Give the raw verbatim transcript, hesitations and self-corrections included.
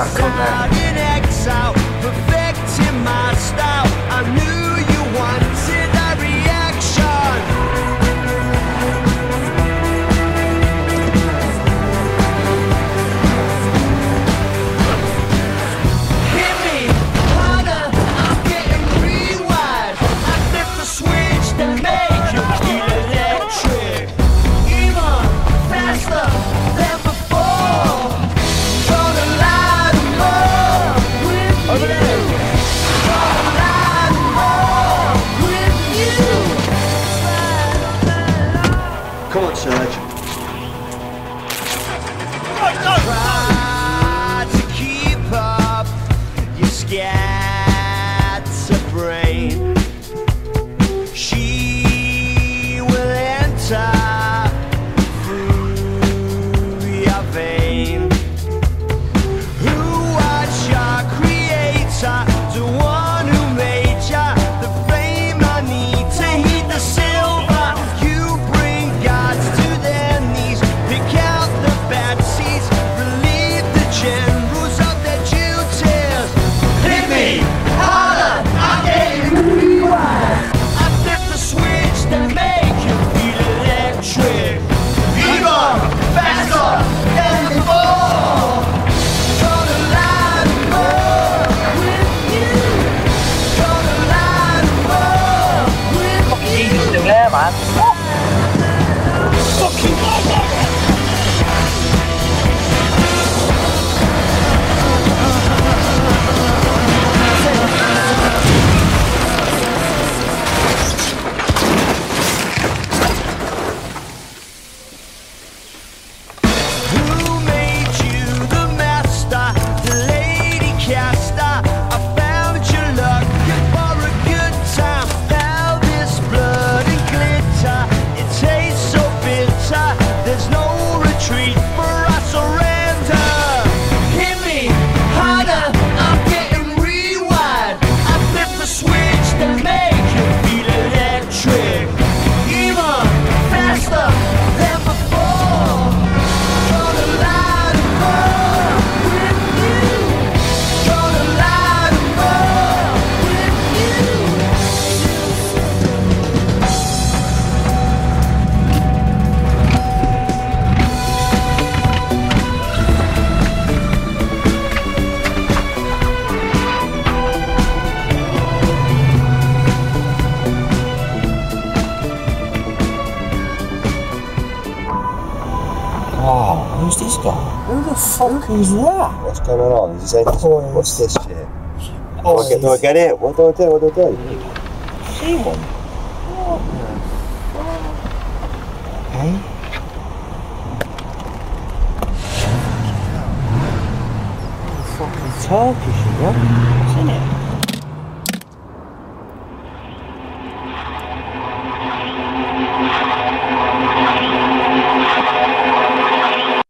crack on there. Perfecting my style. I knew you wanted a reaction. Hit me harder, I'm getting rewired. I flip the switch that make you feel electric. Even faster than before. Gonna light 'em up with Over you. there. Gonna light 'em up with you. Come on, Serge. Try to keep up your scatterbrain. She will enter through your vein. Who was your creator? The one who made ya. The flame I need to heat the silver. You bring gods to their knees. Pick out the bad seeds. Relieve the generals of their duties. Hit me harder, I'm getting rewired. I flip the switch that make you feel electric. Even faster than before. Gonna light 'em up with you. Gonna light 'em up with you. Still there, man. Fucking Who made you the master, the lady caster? I found you looking for a good time. Now this blood and glitter, it tastes so bitter. There's no retreat for our surrender. Hit me harder, I'm getting rewired. I flip the switch that make you feel electric. Even faster than before. Gonna light 'em up with you. Gonna light 'em up with you. Oh, who's this guy? Who the fuck is that? What's going on? Is he saying, what's this shit? Do I, get, do I get it? What do I do? What do I do? See one? Hey? Fucking Turkish, yeah? Isn't it?